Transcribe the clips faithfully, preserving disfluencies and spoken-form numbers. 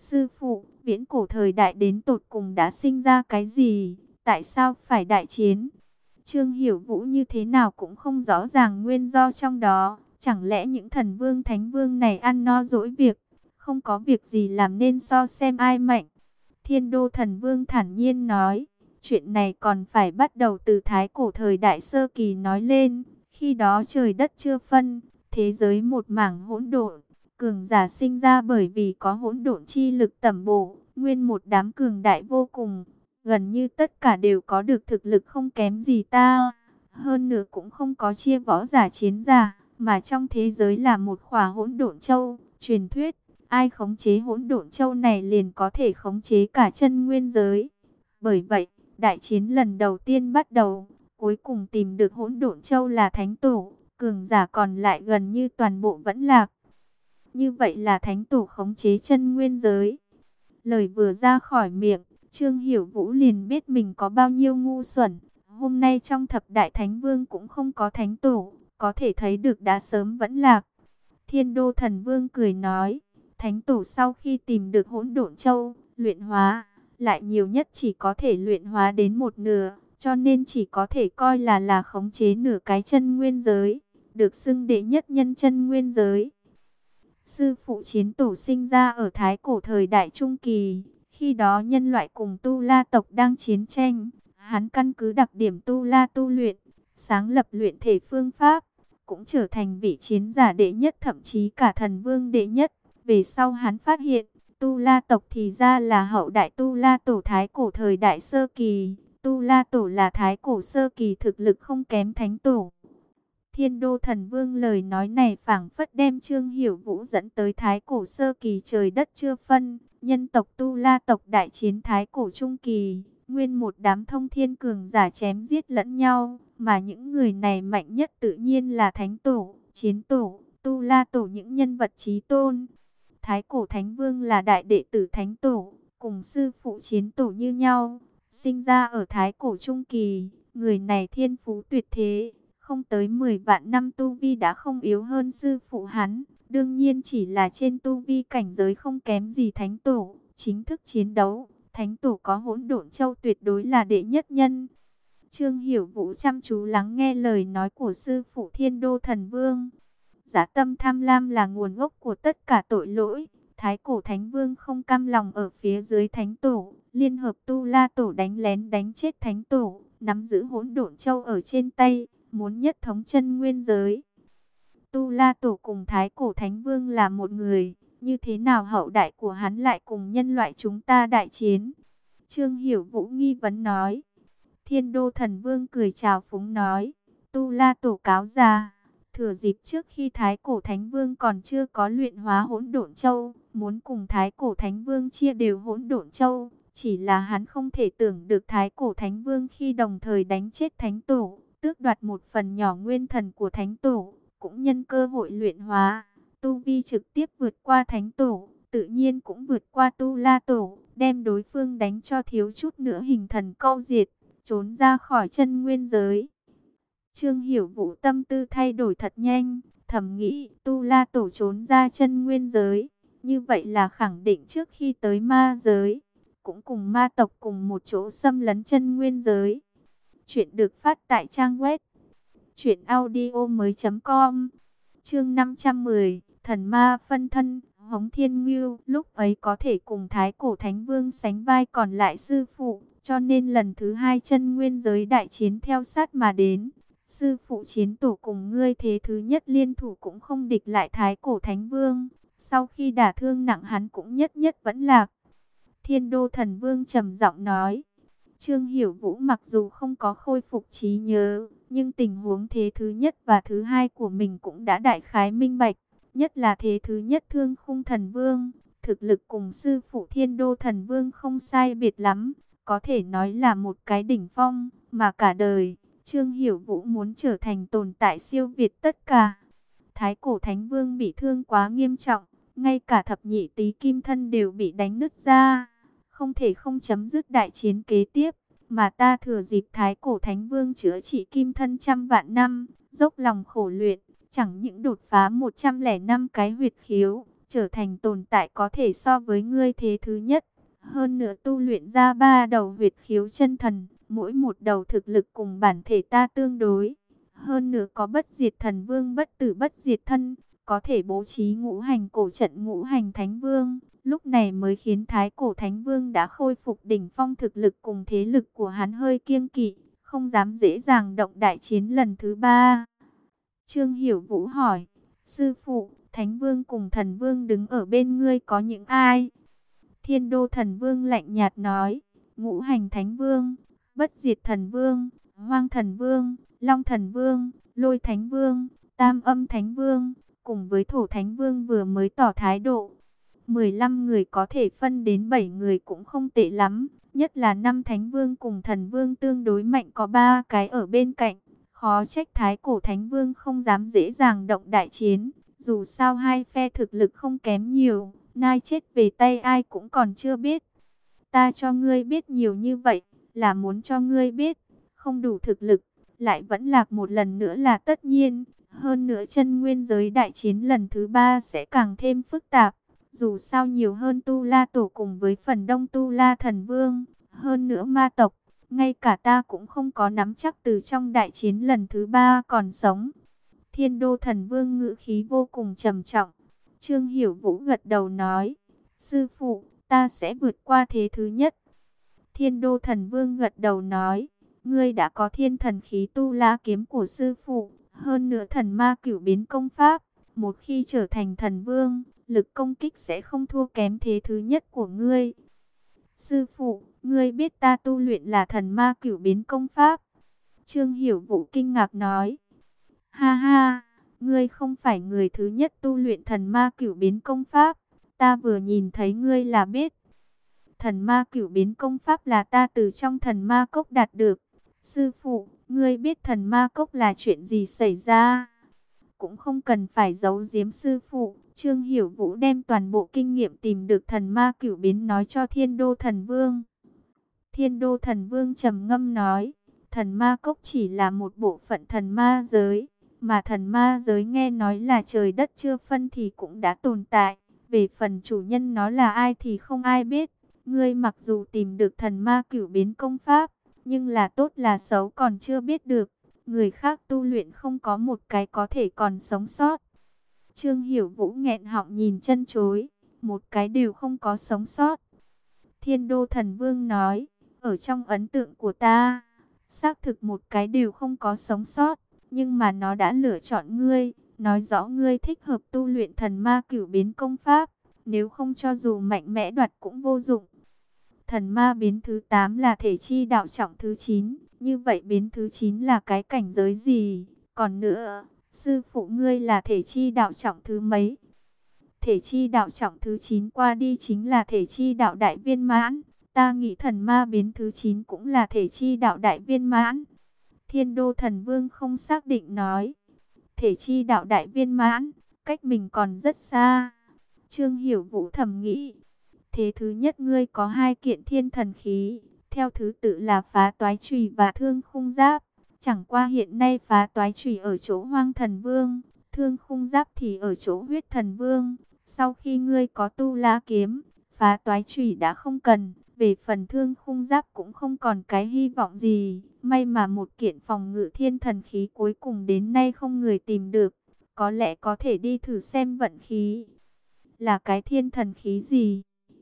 Sư phụ, viễn cổ thời đại đến tột cùng đã sinh ra cái gì? Tại sao phải đại chiến? Trương Hiểu Vũ như thế nào cũng không rõ ràng nguyên do trong đó. Chẳng lẽ những thần vương thánh vương này ăn no dỗi việc, không có việc gì làm nên so xem ai mạnh? Thiên Đô Thần Vương thản nhiên nói, chuyện này còn phải bắt đầu từ thái cổ thời đại sơ kỳ nói lên. Khi đó trời đất chưa phân, thế giới một mảng hỗn độn, cường giả sinh ra bởi vì có hỗn độn chi lực tẩm bổ, nguyên một đám cường đại vô cùng, gần như tất cả đều có được thực lực không kém gì ta. Hơn nữa cũng không có chia võ giả chiến giả, mà trong thế giới là một khỏa hỗn độn châu, truyền thuyết ai khống chế hỗn độn châu này liền có thể khống chế cả chân nguyên giới. Bởi vậy, đại chiến lần đầu tiên bắt đầu, cuối cùng tìm được hỗn độn châu là thánh tổ, cường giả còn lại gần như toàn bộ vẫn lạc. Như vậy là thánh tổ khống chế chân nguyên giới. Lời vừa ra khỏi miệng, Trương Hiểu Vũ liền biết mình có bao nhiêu ngu xuẩn. Hôm nay trong thập đại thánh vương cũng không có thánh tổ, có thể thấy được đã sớm vẫn lạc. Thiên Đô Thần Vương cười nói, thánh tổ sau khi tìm được hỗn độn châu, luyện hóa, lại nhiều nhất chỉ có thể luyện hóa đến một nửa, cho nên chỉ có thể coi là là khống chế nửa cái chân nguyên giới, được xưng đệ nhất nhân chân nguyên giới. Sư phụ chiến tổ sinh ra ở thái cổ thời đại trung kỳ, khi đó nhân loại cùng Tu La tộc đang chiến tranh, hắn căn cứ đặc điểm Tu La tu luyện, sáng lập luyện thể phương pháp, cũng trở thành vị chiến giả đệ nhất, thậm chí cả thần vương đệ nhất. Về sau hắn phát hiện, Tu La tộc thì ra là hậu đại Tu La tổ thái cổ thời đại sơ kỳ, Tu La tổ là thái cổ sơ kỳ thực lực không kém thánh tổ. Thiên Đô Thần Vương lời nói này phảng phất đem Trương Hiểu Vũ dẫn tới thái cổ sơ kỳ trời đất chưa phân, nhân tộc Tu La tộc đại chiến thái cổ trung kỳ, nguyên một đám thông thiên cường giả chém giết lẫn nhau, mà những người này mạnh nhất tự nhiên là thánh tổ, chiến tổ, Tu La tổ, những nhân vật chí tôn. Thái cổ thánh vương là đại đệ tử thánh tổ, cùng sư phụ chiến tổ như nhau, sinh ra ở thái cổ trung kỳ, người này thiên phú tuyệt thế. Không tới mười vạn năm tu vi đã không yếu hơn sư phụ hắn, đương nhiên chỉ là trên tu vi cảnh giới không kém gì thánh tổ. Chính thức chiến đấu, thánh tổ có hỗn độn châu tuyệt đối là đệ nhất nhân. Trương Hiểu Vũ chăm chú lắng nghe lời nói của sư phụ Thiên Đô Thần Vương. Dã tâm tham lam là nguồn gốc của tất cả tội lỗi. Thái cổ thánh vương không cam lòng ở phía dưới thánh tổ, liên hợp Tu La tổ đánh lén đánh chết thánh tổ, nắm giữ hỗn độn châu ở trên tay, muốn nhất thống chân nguyên giới. Tu La tổ cùng thái cổ thánh vương là một người, như thế nào hậu đại của hắn lại cùng nhân loại chúng ta đại chiến? Trương Hiểu Vũ nghi vấn nói. Thiên Đô Thần Vương cười chào phúng nói, Tu La tổ cáo già, thừa dịp trước khi thái cổ thánh vương còn chưa có luyện hóa hỗn độn châu, muốn cùng thái cổ thánh vương chia đều hỗn độn châu, chỉ là hắn không thể tưởng được thái cổ thánh vương khi đồng thời đánh chết thánh tổ, tước đoạt một phần nhỏ nguyên thần của thánh tổ, cũng nhân cơ hội luyện hóa, tu vi trực tiếp vượt qua thánh tổ, tự nhiên cũng vượt qua Tu La tổ, đem đối phương đánh cho thiếu chút nữa hình thần câu diệt, trốn ra khỏi chân nguyên giới. Trương Hiểu Vũ tâm tư thay đổi thật nhanh, thầm nghĩ Tu La tổ trốn ra chân nguyên giới, như vậy là khẳng định trước khi tới ma giới, cũng cùng ma tộc cùng một chỗ xâm lấn chân nguyên giới. Chuyện được phát tại trang web truyện audio mới chấm com. Chương năm trăm mười, thần ma phân thân. Hống Thiên Ngưu lúc ấy có thể cùng thái cổ thánh vương sánh vai còn lại sư phụ, cho nên lần thứ hai chân nguyên giới đại chiến theo sát mà đến. Sư phụ chiến tổ cùng ngươi thế thứ nhất liên thủ cũng không địch lại thái cổ thánh vương, sau khi đả thương nặng hắn cũng nhất nhất vẫn lạc. Thiên Đô Thần Vương trầm giọng nói. Trương Hiểu Vũ mặc dù không có khôi phục trí nhớ, nhưng tình huống thế thứ nhất và thứ hai của mình cũng đã đại khái minh bạch. Nhất là thế thứ nhất Thương Khung Thần Vương, thực lực cùng sư phụ Thiên Đô Thần Vương không sai biệt lắm, có thể nói là một cái đỉnh phong, mà cả đời, Trương Hiểu Vũ muốn trở thành tồn tại siêu việt tất cả. Thái cổ thánh vương bị thương quá nghiêm trọng, ngay cả thập nhị tý kim thân đều bị đánh nứt ra, không thể không chấm dứt đại chiến kế tiếp, mà ta thừa dịp thái cổ thánh vương chữa trị kim thân trăm vạn năm, dốc lòng khổ luyện, chẳng những đột phá một trăm lẻ năm cái huyệt khiếu, trở thành tồn tại có thể so với ngươi thế thứ nhất. Hơn nữa tu luyện ra ba đầu huyệt khiếu chân thần, mỗi một đầu thực lực cùng bản thể ta tương đối. Hơn nữa có bất diệt thần vương bất tử bất diệt thân, có thể bố trí ngũ hành cổ trận ngũ hành thánh vương. Lúc này mới khiến Thái Cổ Thánh Vương đã khôi phục đỉnh phong thực lực cùng thế lực của hắn hơi kiêng kỵ, không dám dễ dàng động đại chiến lần thứ ba. Trương Hiểu Vũ hỏi, sư phụ, Thánh Vương cùng Thần Vương đứng ở bên ngươi có những ai? Thiên Đô Thần Vương lạnh nhạt nói, Ngũ Hành Thánh Vương, Bất Diệt Thần Vương, Hoang Thần Vương, Long Thần Vương, Lôi Thánh Vương, Tam Âm Thánh Vương, cùng với Thổ Thánh Vương vừa mới tỏ thái độ. mười lăm người có thể phân đến bảy người cũng không tệ lắm, nhất là năm Thánh Vương cùng Thần Vương tương đối mạnh có ba cái ở bên cạnh. Khó trách Thái Cổ Thánh Vương không dám dễ dàng động đại chiến, dù sao hai phe thực lực không kém nhiều, nai chết về tay ai cũng còn chưa biết. Ta cho ngươi biết nhiều như vậy, là muốn cho ngươi biết, không đủ thực lực, lại vẫn lạc một lần nữa là tất nhiên. Hơn nữa chân nguyên giới đại chiến lần thứ ba sẽ càng thêm phức tạp, dù sao nhiều hơn Tu La Tổ cùng với phần đông Tu La Thần Vương, hơn nữa ma tộc. Ngay cả ta cũng không có nắm chắc từ trong đại chiến lần thứ ba còn sống. Thiên Đô Thần Vương ngữ khí vô cùng trầm trọng. Trương Hiểu Vũ gật đầu nói, sư phụ, ta sẽ vượt qua thế thứ nhất. Thiên Đô Thần Vương gật đầu nói, ngươi đã có thiên thần khí tu la kiếm của sư phụ, hơn nữa thần ma cửu biến công pháp. Một khi trở thành thần vương, lực công kích sẽ không thua kém thế thứ nhất của ngươi. Sư phụ, ngươi biết ta tu luyện là thần ma cửu biến công pháp. Trương Hiểu Vũ kinh ngạc nói. Ha ha, ngươi không phải người thứ nhất tu luyện thần ma cửu biến công pháp. Ta vừa nhìn thấy ngươi là biết. Thần ma cửu biến công pháp là ta từ trong thần ma cốc đạt được. Sư phụ, ngươi biết thần ma cốc là chuyện gì xảy ra? Cũng không cần phải giấu giếm sư phụ. Trương Hiểu Vũ đem toàn bộ kinh nghiệm tìm được thần ma cửu biến nói cho Thiên Đô Thần Vương. Thiên Đô Thần Vương trầm ngâm nói, thần ma cốc chỉ là một bộ phận thần ma giới, mà thần ma giới nghe nói là trời đất chưa phân thì cũng đã tồn tại. Về phần chủ nhân nó là ai thì không ai biết. Ngươi mặc dù tìm được thần ma cửu biến công pháp, nhưng là tốt là xấu còn chưa biết được. Người khác tu luyện không có một cái có thể còn sống sót. Trương Hiểu Vũ nghẹn họng nhìn chân chối, một cái đều không có sống sót. Thiên Đô Thần Vương nói, ở trong ấn tượng của ta, xác thực một cái đều không có sống sót, nhưng mà nó đã lựa chọn ngươi, nói rõ ngươi thích hợp tu luyện thần ma cửu biến công pháp, nếu không cho dù mạnh mẽ đoạt cũng vô dụng. Thần ma biến thứ tám là thể chi đạo trọng thứ chín, như vậy biến thứ chín là cái cảnh giới gì? Còn nữa, sư phụ ngươi là thể chi đạo trọng thứ mấy? Thể chi đạo trọng thứ chín qua đi chính là thể chi đạo đại viên mãn. Ta nghĩ thần ma biến thứ chín cũng là thể chi đạo đại viên mãn. Thiên Đô Thần Vương không xác định nói. Thể chi đạo đại viên mãn, cách mình còn rất xa. Trương Hiểu Vũ thầm nghĩ. Thế thứ nhất ngươi có hai kiện thiên thần khí, theo thứ tự là phá toái chùy và thương khung giáp. Chẳng qua hiện nay phá toái chùy ở chỗ Hoang Thần Vương, thương khung giáp thì ở chỗ Huyết Thần Vương. Sau khi ngươi có tu la kiếm, phá toái chùy đã không cần, về phần thương khung giáp cũng không còn cái hy vọng gì. May mà một kiện phòng ngự thiên thần khí cuối cùng đến nay không người tìm được, có lẽ có thể đi thử xem vận khí. Là cái thiên thần khí gì?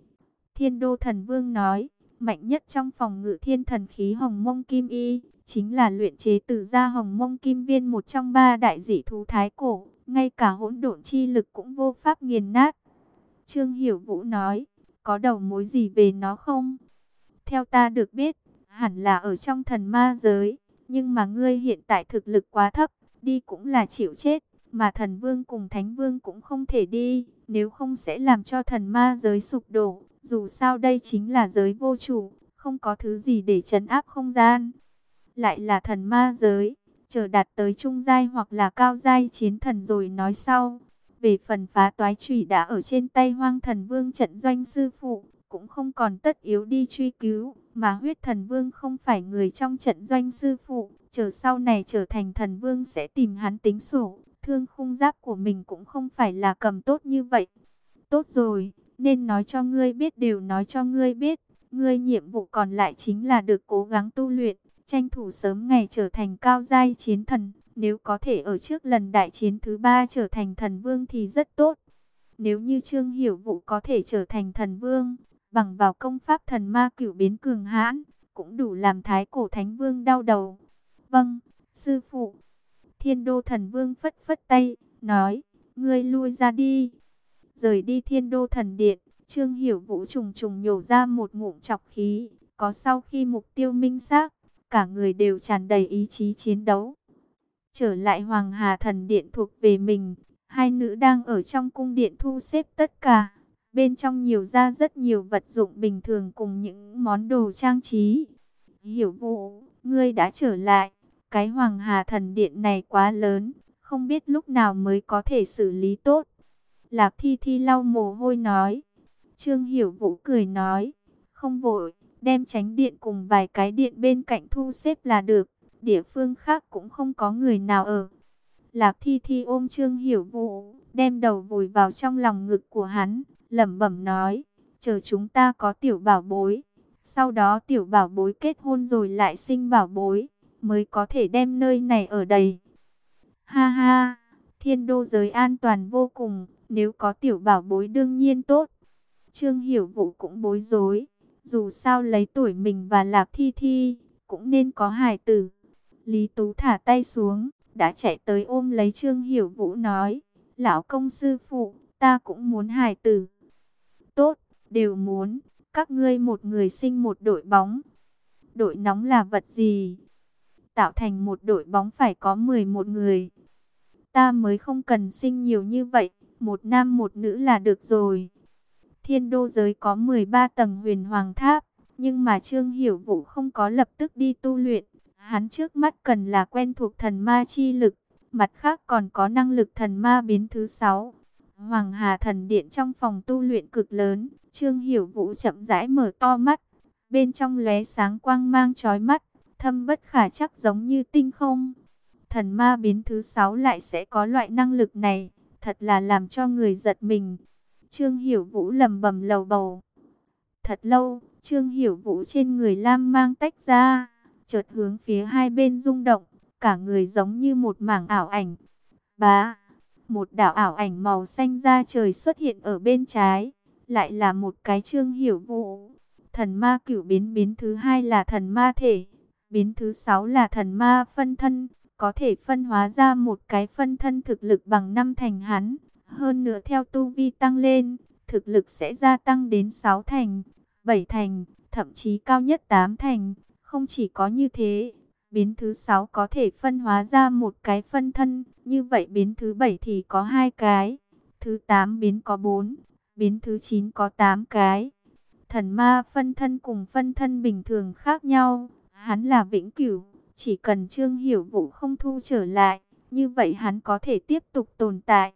Thiên Đô Thần Vương nói, mạnh nhất trong phòng ngự thiên thần khí Hồng Mông Kim Y, chính là luyện chế từ gia Hồng Mông Kim Viên, một trong ba đại dị thú thái cổ, ngay cả hỗn độn chi lực cũng vô pháp nghiền nát. Trương Hiểu Vũ nói, có đầu mối gì về nó không? Theo ta được biết, hẳn là ở trong thần ma giới, nhưng mà ngươi hiện tại thực lực quá thấp, đi cũng là chịu chết, mà thần vương cùng thánh vương cũng không thể đi, nếu không sẽ làm cho thần ma giới sụp đổ. Dù sao đây chính là giới vô chủ, không có thứ gì để trấn áp không gian. Lại là thần ma giới, chờ đạt tới trung giai hoặc là cao giai chiến thần rồi nói sau. Về phần phá toái chùy đã ở trên tay Hoang Thần Vương trận doanh sư phụ, cũng không còn tất yếu đi truy cứu. Mà Huyết Thần Vương không phải người trong trận doanh sư phụ, chờ sau này trở thành thần vương sẽ tìm hắn tính sổ. Thương khung giáp của mình cũng không phải là cầm tốt như vậy. tốt rồi, nên nói cho ngươi biết đều nói cho ngươi biết. Ngươi nhiệm vụ còn lại chính là được cố gắng tu luyện, tranh thủ sớm ngày trở thành cao giai chiến thần. Nếu có thể ở trước lần đại chiến thứ ba trở thành thần vương thì rất tốt. Nếu như Trương Hiểu Vũ có thể trở thành thần vương, bằng vào công pháp thần ma cửu biến cường hãn, cũng đủ làm thái cổ thánh vương đau đầu. Vâng, sư phụ. Thiên đô thần vương phất phất tay, nói, ngươi lui ra đi. Rời đi thiên đô thần điện, Trương Hiểu Vũ trùng trùng nhổ ra một ngụm trọc khí. Có sau khi mục tiêu minh xác, cả người đều tràn đầy ý chí chiến đấu. Trở lại Hoàng Hà thần điện thuộc về mình, hai nữ đang ở trong cung điện thu xếp tất cả. Bên trong nhiều ra rất nhiều vật dụng bình thường cùng những món đồ trang trí. Hiểu Vũ, ngươi đã trở lại. Cái Hoàng Hà thần điện này quá lớn, không biết lúc nào mới có thể xử lý tốt. Lạc Thi Thi lau mồ hôi nói. Trương Hiểu Vũ cười nói, không vội, đem tránh điện cùng vài cái điện bên cạnh thu xếp là được. Địa phương khác cũng không có người nào ở. Lạc Thi Thi ôm Trương Hiểu Vũ, đem đầu vùi vào trong lòng ngực của hắn, lẩm bẩm nói, chờ chúng ta có tiểu bảo bối, sau đó tiểu bảo bối kết hôn rồi lại sinh bảo bối, mới có thể đem nơi này ở đầy. Ha ha, thiên đô giới an toàn vô cùng, nếu có tiểu bảo bối đương nhiên tốt. Trương Hiểu Vũ cũng bối rối, dù sao lấy tuổi mình và Lạc Thi Thi, cũng nên có hài tử. Lý Tú thả tay xuống, đã chạy tới ôm lấy Trương Hiểu Vũ nói, lão công sư phụ, ta cũng muốn hài tử. Tốt, đều muốn, các ngươi một người sinh một đội bóng. Đội nóng là vật gì? Tạo thành một đội bóng phải có mười một người. Ta mới không cần sinh nhiều như vậy, một nam một nữ là được rồi. Thiên đô giới có mười ba tầng huyền hoàng tháp, nhưng mà Trương Hiểu Vũ không có lập tức đi tu luyện. Hắn trước mắt cần là quen thuộc thần ma chi lực, mặt khác còn có năng lực thần ma biến thứ sáu. Hoàng Hà thần điện trong phòng tu luyện cực lớn, Trương Hiểu Vũ chậm rãi mở to mắt, bên trong lóe sáng quang mang chói mắt, thâm bất khả chắc giống như tinh không. Thần ma biến thứ sáu lại sẽ có loại năng lực này, thật là làm cho người giật mình. Trương Hiểu Vũ lẩm bẩm lầu bầu. Thật lâu, Trương Hiểu Vũ trên người lam mang tách ra, chợt hướng phía hai bên rung động, cả người giống như một mảng ảo ảnh. Bá, một đạo ảo ảnh màu xanh da trời xuất hiện ở bên trái, lại là một cái Trương Hiểu Vũ. Thần ma cửu biến biến thứ hai là thần ma thể, biến thứ sáu là thần ma phân thân, có thể phân hóa ra một cái phân thân thực lực bằng năm thành hắn. Hơn nữa theo tu vi tăng lên, thực lực sẽ gia tăng đến sáu thành, bảy thành, thậm chí cao nhất tám thành. Không chỉ có như thế, biến thứ sáu có thể phân hóa ra một cái phân thân, như vậy biến thứ bảy thì có hai cái, thứ tám biến có bốn, biến thứ chín có tám cái. Thần ma phân thân cùng phân thân bình thường khác nhau, hắn là vĩnh cửu, chỉ cần Trương Hiểu Vũ không thu trở lại, như vậy hắn có thể tiếp tục tồn tại.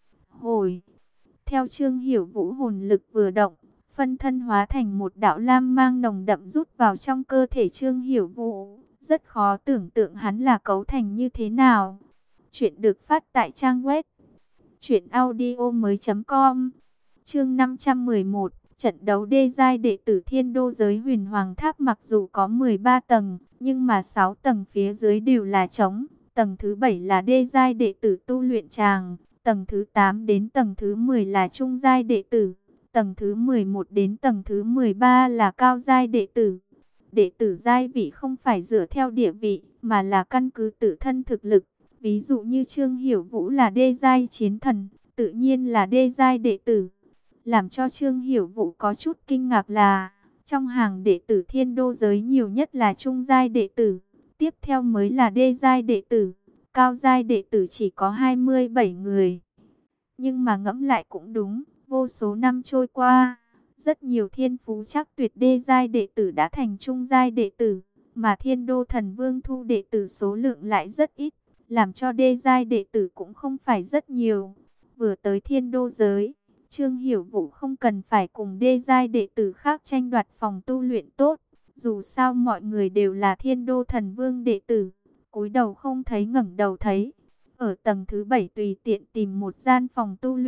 Hồi, theo Trương Hiểu Vũ hồn lực vừa động, phân thân hóa thành một đạo lam mang nồng đậm rút vào trong cơ thể Trương Hiểu Vũ. Rất khó tưởng tượng hắn là cấu thành như thế nào. Chuyện được phát tại trang web truyện audio mới chấm com. Chương năm trăm mười một, trận đấu đê giai đệ tử Thiên Đô giới Huyền Hoàng Tháp mặc dù có mười ba tầng, nhưng mà sáu tầng phía dưới đều là trống. Tầng thứ bảy là đê giai đệ tử tu luyện tràng, tầng thứ tám đến tầng thứ mười là trung giai đệ tử, tầng thứ mười một đến tầng thứ mười ba là cao giai đệ tử. Đệ tử giai vị không phải dựa theo địa vị, mà là căn cứ tự thân thực lực. Ví dụ như Trương Hiểu Vũ là đê giai chiến thần, tự nhiên là đê giai đệ tử. Làm cho Trương Hiểu Vũ có chút kinh ngạc là, trong hàng đệ tử Thiên Đô giới nhiều nhất là trung giai đệ tử, tiếp theo mới là đê giai đệ tử, cao giai đệ tử chỉ có hai mươi bảy người. Nhưng mà ngẫm lại cũng đúng, vô số năm trôi qua, rất nhiều thiên phú chắc tuyệt đê giai đệ tử đã thành trung giai đệ tử, mà Thiên Đô Thần Vương thu đệ tử số lượng lại rất ít, làm cho đê giai đệ tử cũng không phải rất nhiều. Vừa tới Thiên Đô giới, Trương Hiểu Vũ không cần phải cùng đê giai đệ tử khác tranh đoạt phòng tu luyện tốt, dù sao mọi người đều là Thiên Đô Thần Vương đệ tử, cúi đầu không thấy ngẩng đầu thấy. Ở tầng thứ bảy tùy tiện tìm một gian phòng tu luyện,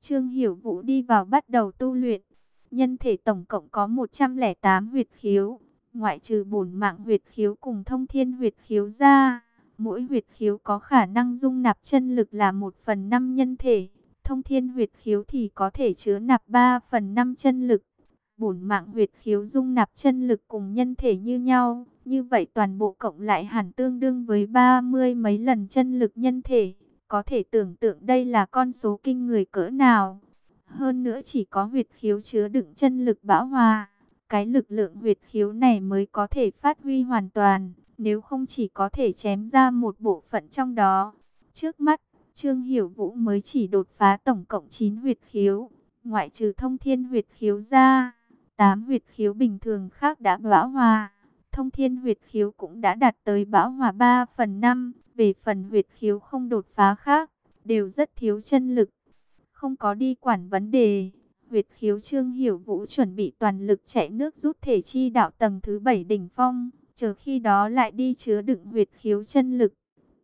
Trương Hiểu Vũ đi vào bắt đầu tu luyện. Nhân thể tổng cộng có một trăm lẻ tám huyệt khiếu, ngoại trừ bổn mạng huyệt khiếu cùng thông thiên huyệt khiếu ra. Mỗi huyệt khiếu có khả năng dung nạp chân lực là một phần năm nhân thể. Thông thiên huyệt khiếu thì có thể chứa nạp ba phần năm chân lực. Bổn mạng huyệt khiếu dung nạp chân lực cùng nhân thể như nhau. Như vậy toàn bộ cộng lại hẳn tương đương với ba mươi mấy lần chân lực nhân thể. Có thể tưởng tượng đây là con số kinh người cỡ nào. Hơn nữa chỉ có huyệt khiếu chứa đựng chân lực bão hòa. Cái lực lượng huyệt khiếu này mới có thể phát huy hoàn toàn. Nếu không chỉ có thể chém ra một bộ phận trong đó. Trước mắt, Trương Hiểu Vũ mới chỉ đột phá tổng cộng chín huyệt khiếu. Ngoại trừ thông thiên huyệt khiếu ra, tám huyệt khiếu bình thường khác đã bão hòa. Thông thiên huyệt khiếu cũng đã đạt tới bão hòa ba phần năm. Về phần huyệt khiếu không đột phá khác, đều rất thiếu chân lực. Không có đi quản vấn đề. Huyệt khiếu Trương Hiểu Vũ chuẩn bị toàn lực chạy nước rút thể chi đạo tầng thứ bảy đỉnh phong. Chờ khi đó lại đi chứa đựng huyệt khiếu chân lực.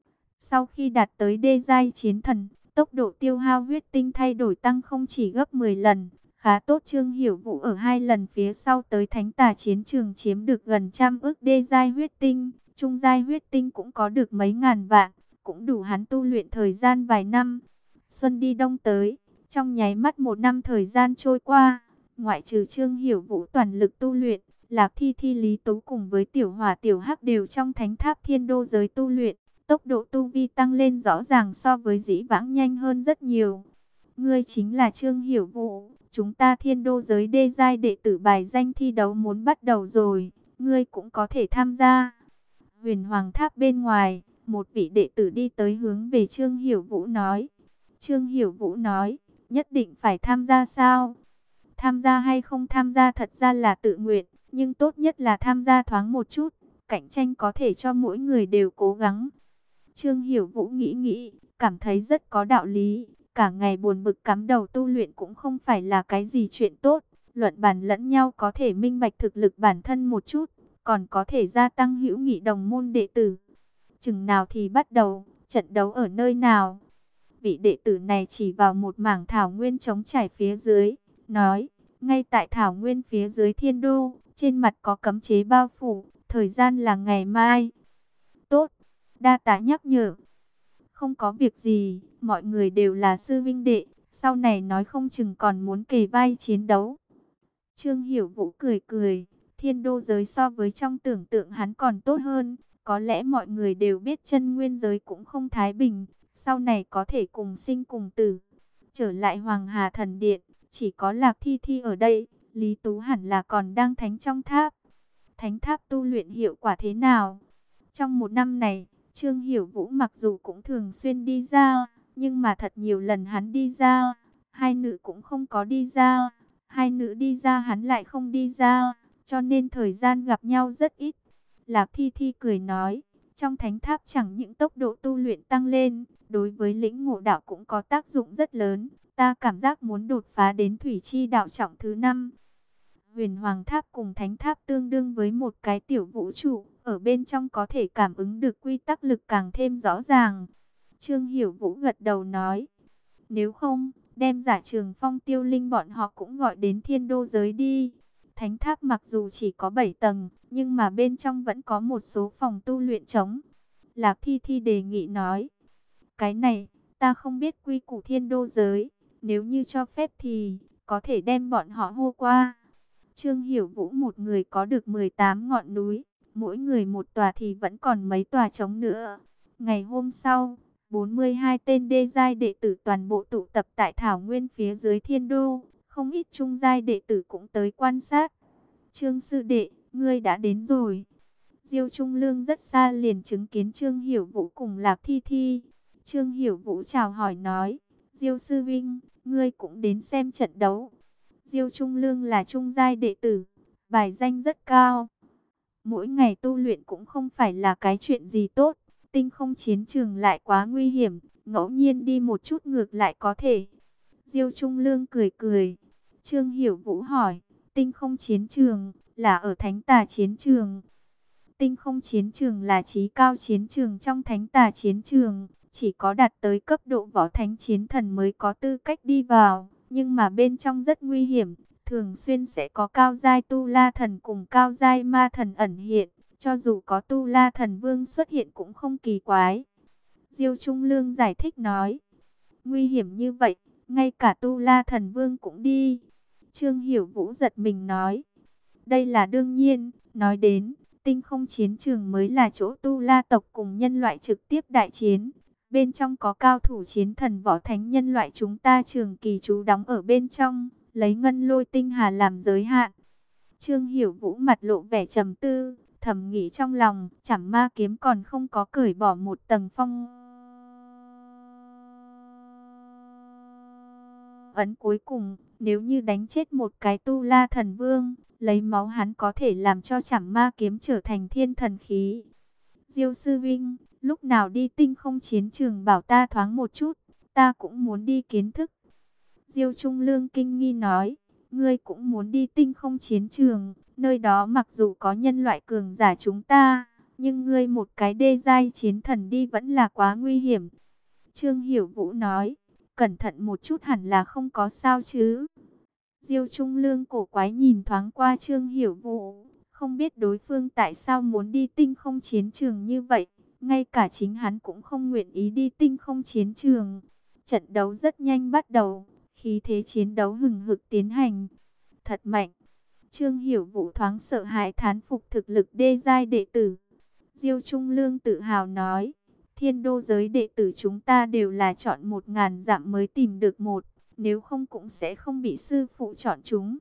Sau khi đạt tới đê giai chiến thần, tốc độ tiêu hao huyết tinh thay đổi tăng không chỉ gấp mười lần. Khá tốt, Trương Hiểu Vũ ở hai lần phía sau tới thánh tà chiến trường chiếm được gần trăm ức đê giai huyết tinh. Trung giai huyết tinh cũng có được mấy ngàn vạn, cũng đủ hắn tu luyện thời gian vài năm. Xuân đi đông tới, trong nháy mắt một năm thời gian trôi qua, ngoại trừ Trương Hiểu Vũ toàn lực tu luyện, Lạc Thi Thi, Lý Tú cùng với Tiểu Hỏa Tiểu Hắc đều trong thánh tháp thiên đô giới tu luyện. Tốc độ tu vi tăng lên rõ ràng so với dĩ vãng nhanh hơn rất nhiều. Ngươi chính là Trương Hiểu Vũ, chúng ta thiên đô giới đê giai đệ tử bài danh thi đấu muốn bắt đầu rồi, ngươi cũng có thể tham gia. Huyền Hoàng Tháp bên ngoài, một vị đệ tử đi tới hướng về Trương Hiểu Vũ nói. Trương Hiểu Vũ nói, nhất định phải tham gia sao? Tham gia hay không tham gia thật ra là tự nguyện, nhưng tốt nhất là tham gia thoáng một chút, cạnh tranh có thể cho mỗi người đều cố gắng. Trương Hiểu Vũ nghĩ nghĩ, cảm thấy rất có đạo lý, cả ngày buồn bực cắm đầu tu luyện cũng không phải là cái gì chuyện tốt, luận bàn lẫn nhau có thể minh bạch thực lực bản thân một chút, còn có thể gia tăng hữu nghị đồng môn đệ tử. Chừng nào thì bắt đầu, trận đấu ở nơi nào? Vị đệ tử này chỉ vào một mảng thảo nguyên trống trải phía dưới, nói, ngay tại thảo nguyên phía dưới thiên đô, trên mặt có cấm chế bao phủ, thời gian là ngày mai. Tốt, đa tá nhắc nhở. Không có việc gì, mọi người đều là sư vinh đệ, sau này nói không chừng còn muốn kề vai chiến đấu. Trương Hiểu Vũ cười cười, thiên đô giới so với trong tưởng tượng hắn còn tốt hơn, có lẽ mọi người đều biết chân nguyên giới cũng không thái bình, sau này có thể cùng sinh cùng tử. Trở lại Hoàng Hà Thần Điện, chỉ có Lạc Thi Thi ở đây, Lý Tú hẳn là còn đang thánh trong tháp. Thánh tháp tu luyện hiệu quả thế nào? Trong một năm này, Trương Hiểu Vũ mặc dù cũng thường xuyên đi ra, nhưng mà thật nhiều lần hắn đi ra, hai nữ cũng không có đi ra. Hai nữ đi ra hắn lại không đi ra, cho nên thời gian gặp nhau rất ít. Lạc Thi Thi cười nói, trong thánh tháp chẳng những tốc độ tu luyện tăng lên, đối với lĩnh ngộ đạo cũng có tác dụng rất lớn. Ta cảm giác muốn đột phá đến thủy chi đạo trọng thứ năm. Huyền Hoàng Tháp cùng thánh tháp tương đương với một cái tiểu vũ trụ, ở bên trong có thể cảm ứng được quy tắc lực càng thêm rõ ràng. Trương Hiểu Vũ gật đầu nói, nếu không, đem Giả Trường Phong, Tiêu Linh bọn họ cũng gọi đến thiên đô giới đi. Thánh tháp mặc dù chỉ có bảy tầng, nhưng mà bên trong vẫn có một số phòng tu luyện trống. Lạc Thi Thi đề nghị nói, cái này, ta không biết quy củ thiên đô giới, nếu như cho phép thì, có thể đem bọn họ hô qua. Trương Hiểu Vũ một người có được mười tám ngọn núi, mỗi người một tòa thì vẫn còn mấy tòa trống nữa. Ngày hôm sau, bốn mươi hai tên đê giai đệ tử toàn bộ tụ tập tại thảo nguyên phía dưới thiên đô, không ít trung giai đệ tử cũng tới quan sát. Trương sư đệ, ngươi đã đến rồi. Diêu Trung Lương rất xa liền chứng kiến Trương Hiểu Vũ cùng Lạc Thi Thi. Trương Hiểu Vũ chào hỏi nói, Diêu sư vinh, ngươi cũng đến xem trận đấu. Diêu Trung Lương là trung giai đệ tử, bài danh rất cao. Mỗi ngày tu luyện cũng không phải là cái chuyện gì tốt. Tinh không chiến trường lại quá nguy hiểm, ngẫu nhiên đi một chút ngược lại có thể. Diêu Trung Lương cười cười. Trương Hiểu Vũ hỏi, tinh không chiến trường là ở thánh tà chiến trường? Tinh không chiến trường là chí cao chiến trường trong thánh tà chiến trường, chỉ có đạt tới cấp độ võ thánh chiến thần mới có tư cách đi vào, nhưng mà bên trong rất nguy hiểm, thường xuyên sẽ có cao giai tu la thần cùng cao giai ma thần ẩn hiện, cho dù có tu la thần vương xuất hiện cũng không kỳ quái. Diêu Trung Lương giải thích nói, nguy hiểm như vậy, ngay cả tu la thần vương cũng đi. Trương Hiểu Vũ giật mình nói, đây là đương nhiên, nói đến, tinh không chiến trường mới là chỗ tu la tộc cùng nhân loại trực tiếp đại chiến. Bên trong có cao thủ chiến thần võ thánh nhân loại chúng ta trường kỳ trú đóng ở bên trong, lấy ngân lôi tinh hà làm giới hạn. Trương Hiểu Vũ mặt lộ vẻ trầm tư, thầm nghĩ trong lòng, Trảm Ma kiếm còn không có cởi bỏ một tầng phong ấn cuối cùng, nếu như đánh chết một cái tu la thần vương, lấy máu hắn có thể làm cho Trảm Ma kiếm trở thành thiên thần khí. Diêu sư vinh, lúc nào đi tinh không chiến trường bảo ta thoáng một chút, ta cũng muốn đi kiến thức. Diêu Trung Lương kinh nghi nói, ngươi cũng muốn đi tinh không chiến trường, nơi đó mặc dù có nhân loại cường giả chúng ta, nhưng ngươi một cái đê giai chiến thần đi vẫn là quá nguy hiểm. Trương Hiểu Vũ nói, cẩn thận một chút hẳn là không có sao chứ. Diêu Trung Lương cổ quái nhìn thoáng qua Trương Hiểu Vũ, không biết đối phương tại sao muốn đi tinh không chiến trường như vậy, ngay cả chính hắn cũng không nguyện ý đi tinh không chiến trường. Trận đấu rất nhanh bắt đầu, khí thế chiến đấu hừng hực tiến hành. Thật mạnh. Trương Hiểu Vũ thoáng sợ hãi thán phục thực lực đê giai đệ tử. Diêu Trung Lương tự hào nói, thiên đô giới đệ tử chúng ta đều là chọn một ngàn dặm mới tìm được một, nếu không cũng sẽ không bị sư phụ chọn chúng.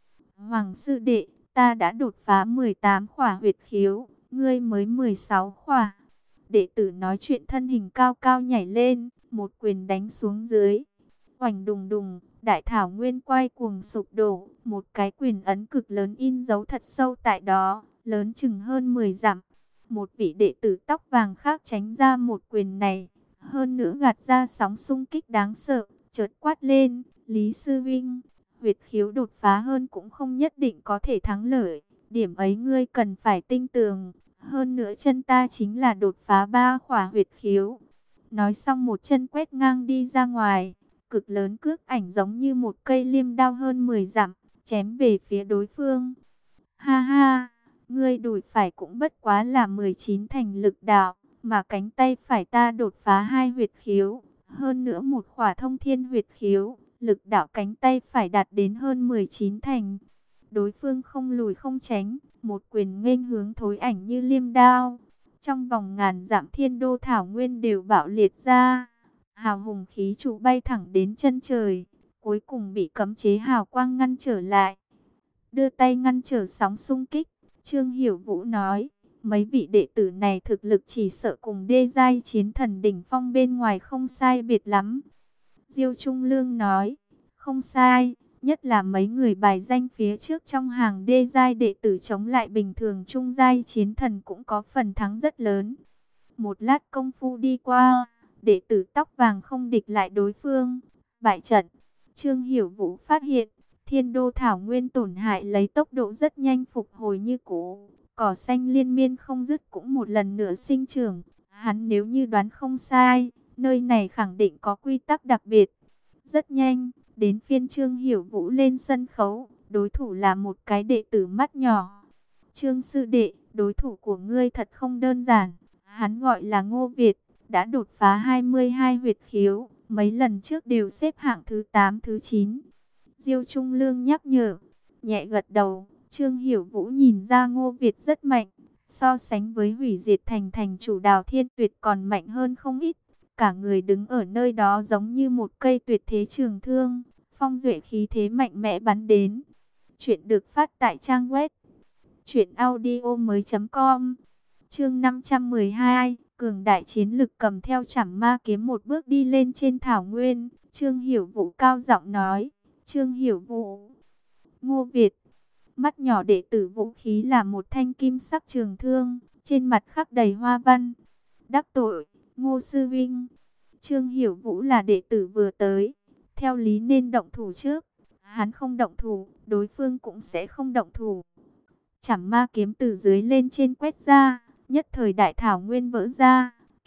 Hoàng sư đệ, ta đã đột phá mười tám khỏa huyệt khiếu, ngươi mới mười sáu khỏa. Đệ tử nói chuyện thân hình cao cao nhảy lên, một quyền đánh xuống dưới. Oành đùng đùng, đại thảo nguyên quay cuồng sụp đổ, một cái quyền ấn cực lớn in dấu thật sâu tại đó, lớn chừng hơn mười dặm. Một vị đệ tử tóc vàng khác tránh ra một quyền này, hơn nữa gạt ra sóng xung kích đáng sợ, chợt quát lên, Lý Sư Vinh, huyệt khiếu đột phá hơn cũng không nhất định có thể thắng lợi, điểm ấy ngươi cần phải tinh tường, hơn nữa chân ta chính là đột phá ba khỏa huyệt khiếu. Nói xong một chân quét ngang đi ra ngoài, cực lớn cước ảnh giống như một cây liêm đao hơn mười dặm, chém về phía đối phương. Ha ha, ngươi đùi phải cũng bất quá là mười chín thành lực đạo, mà cánh tay phải ta đột phá hai huyệt khiếu, hơn nữa một khỏa thông thiên huyệt khiếu, lực đạo cánh tay phải đạt đến hơn mười chín thành. Đối phương không lùi không tránh, một quyền nghênh hướng thối ảnh như liêm đao. Trong vòng ngàn dặm thiên đô thảo nguyên đều bạo liệt ra, hào hùng khí trụ bay thẳng đến chân trời, cuối cùng bị cấm chế hào quang ngăn trở lại. Đưa tay ngăn trở sóng xung kích, Trương Hiểu Vũ nói, mấy vị đệ tử này thực lực chỉ sợ cùng đê giai chiến thần đỉnh phong bên ngoài không sai biệt lắm. Diêu Trung Lương nói, không sai, nhất là mấy người bài danh phía trước trong hàng đê giai đệ tử chống lại bình thường trung giai chiến thần cũng có phần thắng rất lớn. Một lát công phu đi qua, đệ tử tóc vàng không địch lại đối phương, bại trận. Trương Hiểu Vũ phát hiện, thiên đô thảo nguyên tổn hại lấy tốc độ rất nhanh phục hồi như cũ, cỏ xanh liên miên không dứt cũng một lần nữa sinh trưởng. Hắn nếu như đoán không sai, nơi này khẳng định có quy tắc đặc biệt. Rất nhanh, đến phiên Trương Hiểu Vũ lên sân khấu, đối thủ là một cái đệ tử mắt nhỏ. Trương sư đệ, đối thủ của ngươi thật không đơn giản, hắn gọi là Ngô Việt, đã đột phá hai mươi hai huyệt khiếu, mấy lần trước đều xếp hạng thứ tám thứ chín. Diêu Trung Lương nhắc nhở, nhẹ gật đầu, Trương Hiểu Vũ nhìn ra Ngô Việt rất mạnh, so sánh với hủy diệt thành thành chủ Đào Thiên Tuyệt còn mạnh hơn không ít. Cả người đứng ở nơi đó giống như một cây tuyệt thế trường thương, phong duệ khí thế mạnh mẽ bắn đến. Chuyện được phát tại trang web truyện audio mới chấm com. Chương năm trăm mười hai, cường đại chiến lực cầm theo Trảm Ma kiếm một bước đi lên trên thảo nguyên. Trương Hiểu Vũ cao giọng nói, Trương Hiểu Vũ, Ngô Việt. Mắt nhỏ đệ tử vũ khí là một thanh kim sắc trường thương, trên mặt khắc đầy hoa văn. Đắc tội, Ngô sư vinh. Trương Hiểu Vũ là đệ tử vừa tới, theo lý nên động thủ trước. Hắn không động thủ, đối phương cũng sẽ không động thủ. Trảm Ma kiếm từ dưới lên trên quét ra, nhất thời đại thảo nguyên vỡ ra,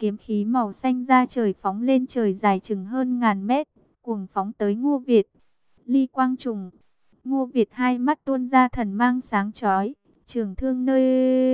kiếm khí màu xanh ra trời phóng lên trời dài chừng hơn ngàn mét, cuồng phóng tới Ngô Việt. Ly quang trùng. Ngô Việt hai mắt tuôn ra thần mang sáng chói, trường thương nơi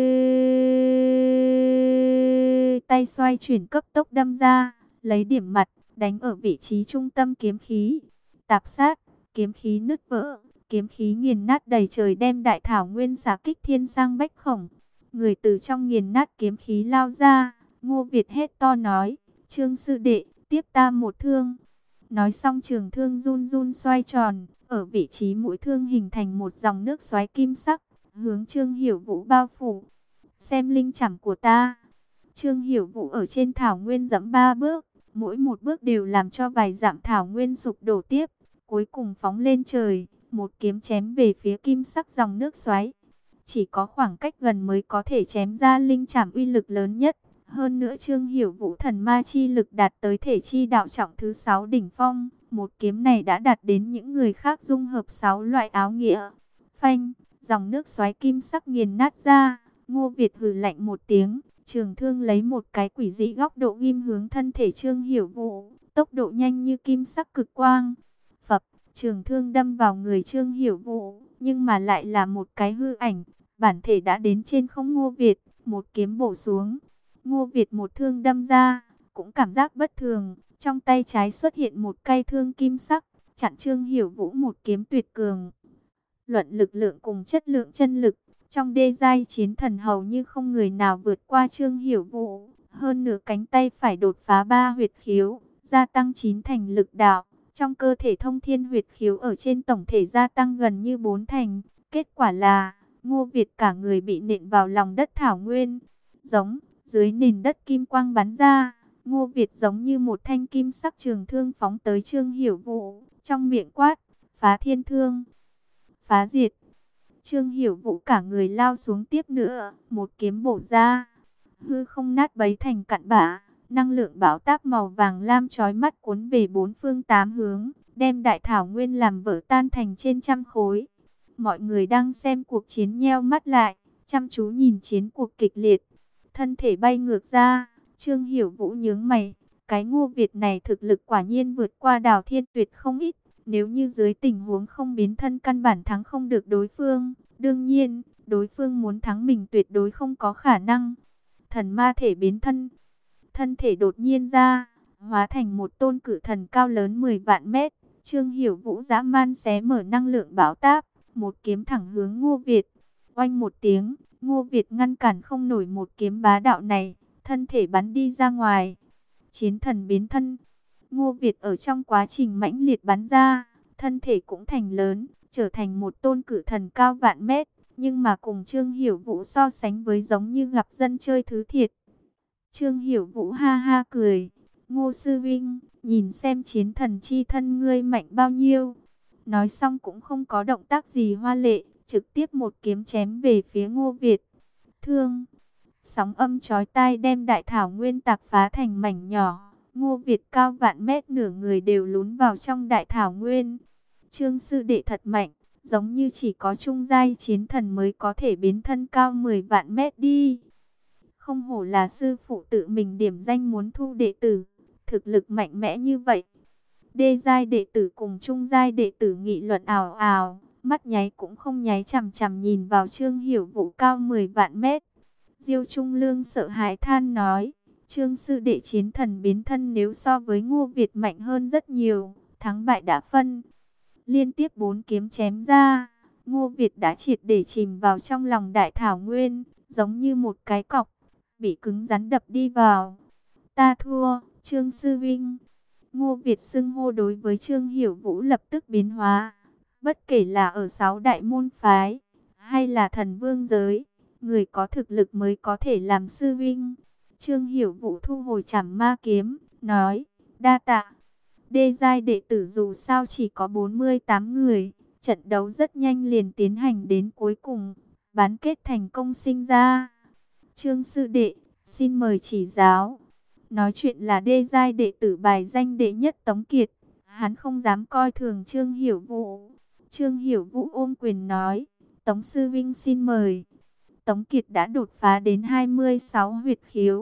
tay xoay chuyển cấp tốc đâm ra, lấy điểm mặt, đánh ở vị trí trung tâm kiếm khí. Tạp sát, kiếm khí nứt vỡ, kiếm khí nghiền nát đầy trời đem đại thảo nguyên xả kích thiên sang bách khổng. Người từ trong nghiền nát kiếm khí lao ra, Ngô Việt hét to nói, Trương sư đệ, tiếp ta một thương. Nói xong trường thương run run xoay tròn, ở vị trí mũi thương hình thành một dòng nước xoáy kim sắc, hướng Trương Hiểu Vũ bao phủ. Xem linh chảm của ta. Trương Hiểu Vũ ở trên thảo nguyên dẫm ba bước, mỗi một bước đều làm cho vài dặm thảo nguyên sụp đổ tiếp, cuối cùng phóng lên trời, một kiếm chém về phía kim sắc dòng nước xoáy. Chỉ có khoảng cách gần mới có thể chém ra linh chảm uy lực lớn nhất. Hơn nữa Trương Hiểu Vũ thần ma chi lực đạt tới thể chi đạo trọng thứ sáu đỉnh phong. Một kiếm này đã đạt đến những người khác dung hợp sáu loại áo nghĩa. Phanh, dòng nước xoáy kim sắc nghiền nát ra. Ngô Việt hừ lạnh một tiếng, trường thương lấy một cái quỷ dị góc độ ghim hướng thân thể Trương Hiểu Vũ. Tốc độ nhanh như kim sắc cực quang. Phập, trường thương đâm vào người Trương Hiểu Vũ, nhưng mà lại là một cái hư ảnh. Bản thể đã đến trên không Ngô Việt, một kiếm bổ xuống. Ngô Việt một thương đâm ra, cũng cảm giác bất thường. Trong tay trái xuất hiện một cây thương kim sắc, chặn Trương Hiểu Vũ một kiếm tuyệt cường. Luận lực lượng cùng chất lượng chân lực, trong đê giai chiến thần hầu như không người nào vượt qua Trương Hiểu Vũ. Hơn nửa cánh tay phải đột phá ba huyệt khiếu, gia tăng chín thành lực đạo. Trong cơ thể thông thiên huyệt khiếu ở trên tổng thể gia tăng gần như bốn thành. Kết quả là Ngô Việt cả người bị nện vào lòng đất thảo nguyên. Giống, dưới nền đất kim quang bắn ra, Ngô Việt giống như một thanh kim sắc trường thương phóng tới Trương Hiểu Vũ, trong miệng quát, phá thiên thương, phá diệt. Trương Hiểu Vũ cả người lao xuống tiếp nữa, một kiếm bổ ra, hư không nát bấy thành cặn bã, năng lượng bão táp màu vàng lam chói mắt cuốn về bốn phương tám hướng, đem đại thảo nguyên làm vỡ tan thành trên trăm khối. Mọi người đang xem cuộc chiến nheo mắt lại, chăm chú nhìn chiến cuộc kịch liệt. Thân thể bay ngược ra, Trương Hiểu Vũ nhướng mày, cái Ngô Việt này thực lực quả nhiên vượt qua Đào Thiên Tuyệt không ít. Nếu như dưới tình huống không biến thân căn bản thắng không được đối phương, đương nhiên, đối phương muốn thắng mình tuyệt đối không có khả năng. Thần ma thể biến thân, thân thể đột nhiên ra, hóa thành một tôn cử thần cao lớn mười vạn mét. Trương Hiểu Vũ dã man xé mở năng lượng bão táp, một kiếm thẳng hướng Ngô Việt. Oanh một tiếng, Ngô Việt ngăn cản không nổi một kiếm bá đạo này, thân thể bắn đi ra ngoài. Chiến thần biến thân. Ngô Việt ở trong quá trình mãnh liệt bắn ra, thân thể cũng thành lớn, trở thành một tôn cử thần cao vạn mét, nhưng mà cùng Trương Hiểu Vũ so sánh với giống như gặp dân chơi thứ thiệt. Trương Hiểu Vũ ha ha cười, Ngô sư vinh, nhìn xem chiến thần chi thân ngươi mạnh bao nhiêu. Nói xong cũng không có động tác gì hoa lệ, trực tiếp một kiếm chém về phía Ngô Việt. Thương, sóng âm chói tai đem đại thảo nguyên tạc phá thành mảnh nhỏ. Ngô Việt cao vạn mét, nửa người đều lún vào trong đại thảo nguyên. Trương sư đệ thật mạnh, giống như chỉ có trung giai chiến thần mới có thể biến thân cao mười vạn mét đi. Không hổ là sư phụ tự mình điểm danh muốn thu đệ tử, thực lực mạnh mẽ như vậy. Đê giai đệ tử cùng trung giai đệ tử nghị luận ào ào, mắt nháy cũng không nháy chằm chằm nhìn vào Trương Hiểu Vũ cao mười vạn mét. Diêu Trung Lương sợ hãi than nói, Trương sư đệ chiến thần biến thân nếu so với Ngô Việt mạnh hơn rất nhiều, thắng bại đã phân. Liên tiếp bốn kiếm chém ra, Ngô Việt đã triệt để chìm vào trong lòng đại thảo nguyên, giống như một cái cọc, bị cứng rắn đập đi vào. Ta thua, Trương sư vinh. Ngô Việt xưng hô đối với Trương Hiểu Vũ lập tức biến hóa. Bất kể là ở sáu đại môn phái, hay là thần vương giới, người có thực lực mới có thể làm sư vinh. Trương Hiểu Vũ thu hồi trảm ma kiếm, nói, đa tạ. Đê giai đệ tử dù sao chỉ có bốn mươi tám người, trận đấu rất nhanh liền tiến hành đến cuối cùng, bán kết thành công sinh ra. Trương sư đệ, xin mời chỉ giáo. Nói chuyện là đê giai đệ tử bài danh đệ nhất Tống Kiệt, hắn không dám coi thường Trương Hiểu Vũ. Trương Hiểu Vũ ôm quyền nói, Tống sư vinh xin mời. Tống Kiệt đã đột phá đến hai mươi sáu huyệt khiếu,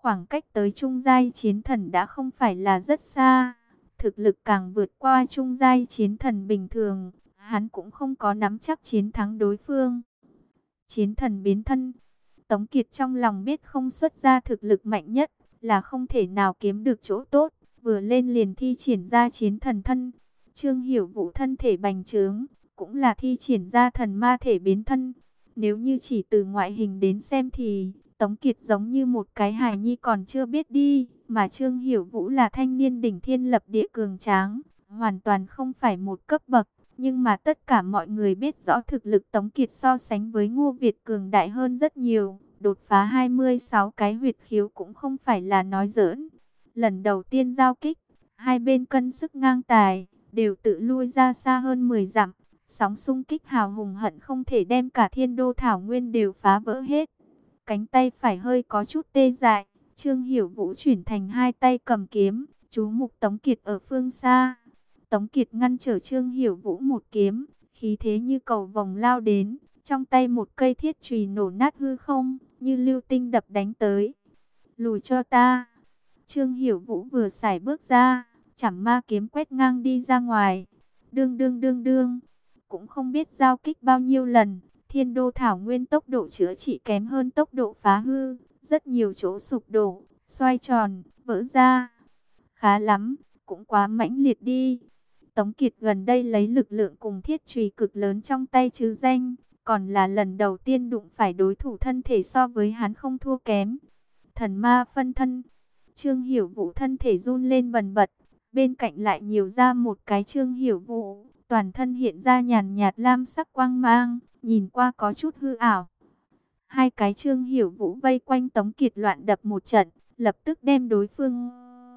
khoảng cách tới trung giai chiến thần đã không phải là rất xa. Thực lực càng vượt qua trung giai chiến thần bình thường, hắn cũng không có nắm chắc chiến thắng đối phương. Chiến thần biến thân. Tống Kiệt trong lòng biết không xuất ra thực lực mạnh nhất là không thể nào kiếm được chỗ tốt, vừa lên liền thi triển ra chiến thần thân. Trương Hiểu Vũ thân thể bành trướng, cũng là thi triển ra thần ma thể biến thân. Nếu như chỉ từ ngoại hình đến xem thì Tống Kiệt giống như một cái hài nhi còn chưa biết đi, mà Trương Hiểu Vũ là thanh niên đỉnh thiên lập địa cường tráng, hoàn toàn không phải một cấp bậc. Nhưng mà tất cả mọi người biết rõ thực lực Tống Kiệt so sánh với Ngô Việt cường đại hơn rất nhiều. Đột phá hai mươi sáu cái huyệt khiếu cũng không phải là nói giỡn. Lần đầu tiên giao kích, hai bên cân sức ngang tài, đều tự lui ra xa hơn mười dặm. Sóng xung kích hào hùng hận không thể đem cả thiên đô thảo nguyên đều phá vỡ hết. Cánh tay phải hơi có chút tê dại, Trương Hiểu Vũ chuyển thành hai tay cầm kiếm, chú mục Tống Kiệt ở phương xa. Tống Kiệt ngăn trở Trương Hiểu Vũ một kiếm, khí thế như cầu vồng lao đến, trong tay một cây thiết chùy nổ nát hư không, như lưu tinh đập đánh tới. Lùi cho ta. Trương Hiểu Vũ vừa xài bước ra, chảm ma kiếm quét ngang đi ra ngoài. Đương đương đương đương, cũng không biết giao kích bao nhiêu lần, thiên đô thảo nguyên tốc độ chữa trị kém hơn tốc độ phá hư, rất nhiều chỗ sụp đổ, xoay tròn, vỡ ra. Khá lắm, cũng quá mãnh liệt đi. Tống Kiệt gần đây lấy lực lượng cùng thiết chùy cực lớn trong tay chứ danh, còn là lần đầu tiên đụng phải đối thủ thân thể so với hắn không thua kém. Thần ma phân thân. Trương Hiểu Vũ thân thể run lên bần bật, bên cạnh lại nhiều ra một cái Trương Hiểu Vũ, toàn thân hiện ra nhàn nhạt lam sắc quang mang, nhìn qua có chút hư ảo. Hai cái Trương Hiểu Vũ vây quanh Tống Kiệt loạn đập một trận, lập tức đem đối phương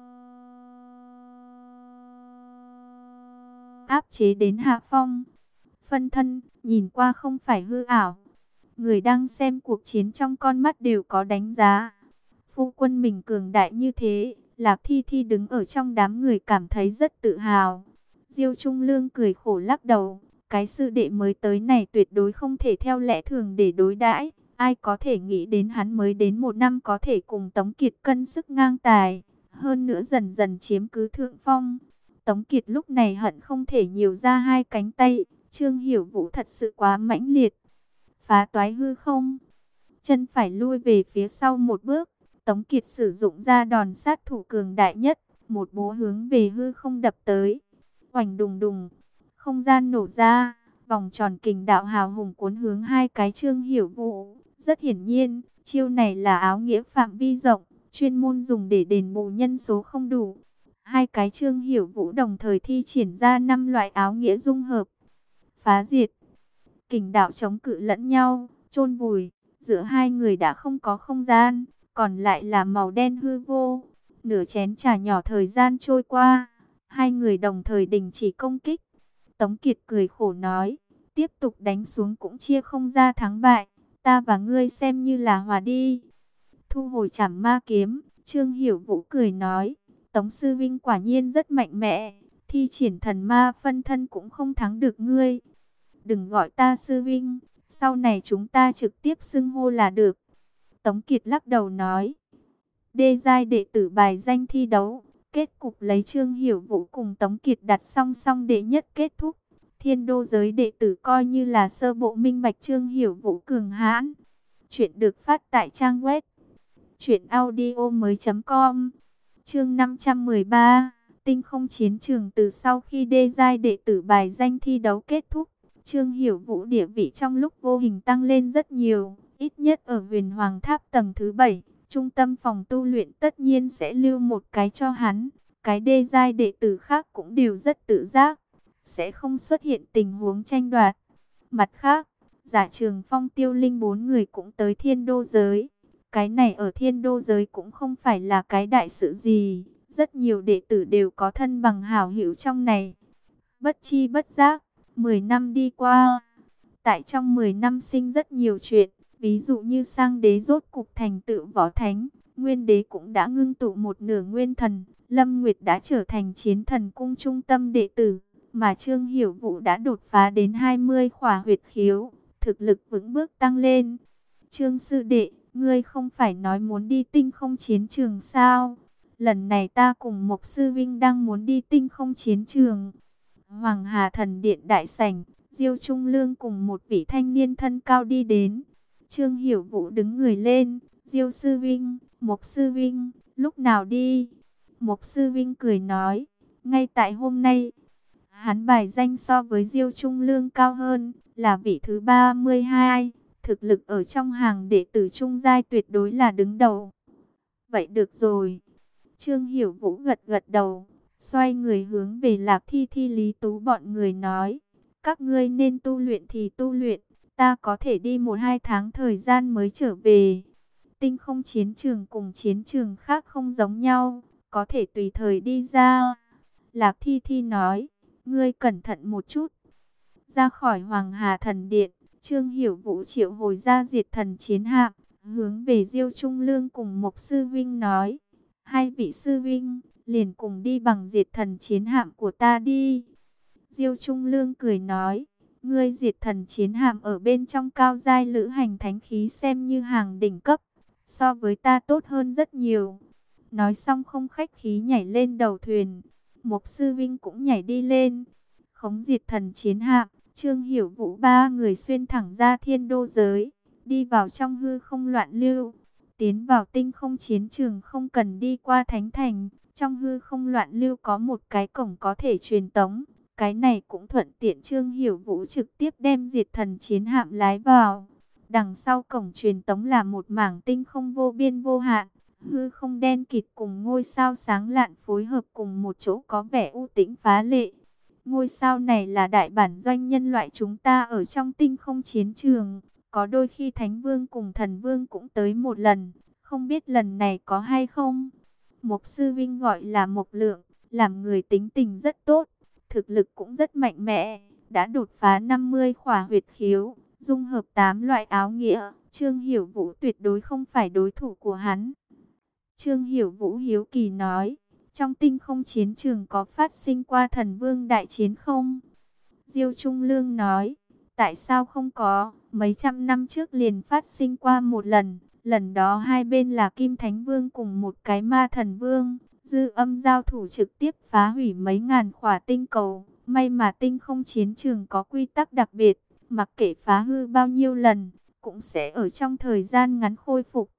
áp chế đến hạ phong. Phân thân, nhìn qua không phải hư ảo. Người đang xem cuộc chiến trong con mắt đều có đánh giá. Phu quân mình cường đại như thế, Lạc Thi Thi đứng ở trong đám người cảm thấy rất tự hào. Diêu Trung Lương cười khổ lắc đầu, cái sư đệ mới tới này tuyệt đối không thể theo lẽ thường để đối đãi. Ai có thể nghĩ đến hắn mới đến một năm có thể cùng Tống Kiệt cân sức ngang tài, hơn nữa dần dần chiếm cứ thượng phong. Tống Kiệt lúc này hận không thể nhiều ra hai cánh tay. Trương Hiểu Vũ thật sự quá mãnh liệt. Phá toái hư không, chân phải lui về phía sau một bước. Tống Kiệt sử dụng ra đòn sát thủ cường đại nhất, một búa hướng về hư không đập tới. Oành đùng đùng, không gian nổ ra, vòng tròn kình đạo hào hùng cuốn hướng hai cái Trương Hiểu Vũ. Rất hiển nhiên, chiêu này là áo nghĩa phạm vi rộng, chuyên môn dùng để đền bù nhân số không đủ. Hai cái Trương Hiểu Vũ đồng thời thi triển ra năm loại áo nghĩa dung hợp. Phá diệt, kình đạo chống cự lẫn nhau, chôn vùi, giữa hai người đã không có không gian, còn lại là màu đen hư vô. Nửa chén trà nhỏ thời gian trôi qua, hai người đồng thời đình chỉ công kích. Tống Kiệt cười khổ nói, tiếp tục đánh xuống cũng chia không ra thắng bại, ta và ngươi xem như là hòa đi. Thu hồi trảm ma kiếm, Trương Hiểu Vũ cười nói, Tống sư vinh quả nhiên rất mạnh mẽ, thi triển thần ma phân thân cũng không thắng được ngươi. Đừng gọi ta sư vinh, sau này chúng ta trực tiếp xưng hô là được. Tống Kiệt lắc đầu nói, đê giai đệ tử bài danh thi đấu, kết cục lấy Trương Hiểu Vũ cùng Tống Kiệt đặt song song đệ nhất kết thúc. Thiên đô giới đệ tử coi như là sơ bộ minh bạch Trương Hiểu Vũ cường hãn. Chuyện được phát tại trang web truyện audio mới chấm com. Chương năm trăm mười ba, Tinh không chiến trường. Từ sau khi đê giai đệ tử bài danh thi đấu kết thúc, Trương Hiểu Vũ địa vị trong lúc vô hình tăng lên rất nhiều, ít nhất ở Huyền Hoàng Tháp tầng thứ bảy, trung tâm phòng tu luyện tất nhiên sẽ lưu một cái cho hắn. Cái đê giai đệ tử khác cũng đều rất tự giác, sẽ không xuất hiện tình huống tranh đoạt. Mặt khác, Giả Trường Phong, Tiêu Linh bốn người cũng tới Thiên Đô giới. Cái này ở Thiên Đô giới cũng không phải là cái đại sự gì, rất nhiều đệ tử đều có thân bằng hảo hữu trong này. Bất chi bất giác, mười năm đi qua. Tại trong mười năm sinh rất nhiều chuyện, ví dụ như Sang Đế rốt cục thành tựu võ thánh, Nguyên Đế cũng đã ngưng tụ một nửa nguyên thần, Lâm Nguyệt đã trở thành Chiến Thần cung trung tâm đệ tử, mà Trương Hiểu Vũ đã đột phá đến hai mươi khỏa huyệt khiếu, thực lực vững bước tăng lên. Trương sư đệ, ngươi không phải nói muốn đi tinh không chiến trường sao? Lần này ta cùng Mộc Sư Vinh đang muốn đi tinh không chiến trường. Hoàng Hà Thần Điện đại sảnh, Diêu Trung Lương cùng một vị thanh niên thân cao đi đến. Trương Hiểu Vũ đứng người lên, Diêu Sư Vinh, Mộc Sư Vinh, lúc nào đi? Mộc Sư Vinh cười nói, ngay tại hôm nay. Hắn bài danh so với Diêu Trung Lương cao hơn, là vị thứ ba mươi hai, thực lực ở trong hàng đệ tử trung giai tuyệt đối là đứng đầu. Vậy được rồi. Trương Hiểu Vũ gật gật đầu, xoay người hướng về Lạc Thi Thi Lý Tú bọn người nói, các ngươi nên tu luyện thì tu luyện, ta có thể đi một hai tháng thời gian mới trở về. Tinh không chiến trường cùng chiến trường khác không giống nhau, có thể tùy thời đi ra. Lạc Thi Thi nói, ngươi cẩn thận một chút. Ra khỏi Hoàng Hà Thần Điện, Trương Hiểu Vũ triệu hồi ra Diệt Thần Chiến Hạm, hướng về Diêu Trung Lương cùng Mộc Sư Vinh nói, hai vị sư vinh, liền cùng đi bằng Diệt Thần Chiến Hạm của ta đi. Diêu Trung Lương cười nói, ngươi Diệt Thần Chiến Hạm ở bên trong cao giai lữ hành thánh khí xem như hàng đỉnh cấp, so với ta tốt hơn rất nhiều. Nói xong không khách khí nhảy lên đầu thuyền, Mộc Sư Vinh cũng nhảy đi lên. Khống Diệt Thần Chiến Hạm, Trương Hiểu Vũ ba người xuyên thẳng ra thiên đô giới, đi vào trong hư không loạn lưu. Tiến vào tinh không chiến trường không cần đi qua thánh thành, trong hư không loạn lưu có một cái cổng có thể truyền tống. Cái này cũng thuận tiện Trương Hiểu Vũ trực tiếp đem Diệt Thần Chiến Hạm lái vào. Đằng sau cổng truyền tống là một mảng tinh không vô biên vô hạn, hư không đen kịt cùng ngôi sao sáng lạn phối hợp cùng một chỗ có vẻ u tĩnh phá lệ. Ngôi sao này là đại bản doanh nhân loại chúng ta ở trong tinh không chiến trường. Có đôi khi Thánh Vương cùng Thần Vương cũng tới một lần, không biết lần này có hay không. Mộc Sư Vinh gọi là Mộc Lượng, làm người tính tình rất tốt, thực lực cũng rất mạnh mẽ, đã đột phá năm mươi khỏa huyệt khiếu, dung hợp tám loại áo nghĩa. Trương Hiểu Vũ tuyệt đối không phải đối thủ của hắn. Trương Hiểu Vũ hiếu kỳ nói, trong tinh không chiến trường có phát sinh qua Thần Vương đại chiến không? Diêu Trung Lương nói, tại sao không có, mấy trăm năm trước liền phát sinh qua một lần. Lần đó hai bên là Kim Thánh Vương cùng một cái Ma Thần Vương, dư âm giao thủ trực tiếp phá hủy mấy ngàn khỏa tinh cầu. May mà tinh không chiến trường có quy tắc đặc biệt, mặc kệ phá hư bao nhiêu lần, cũng sẽ ở trong thời gian ngắn khôi phục.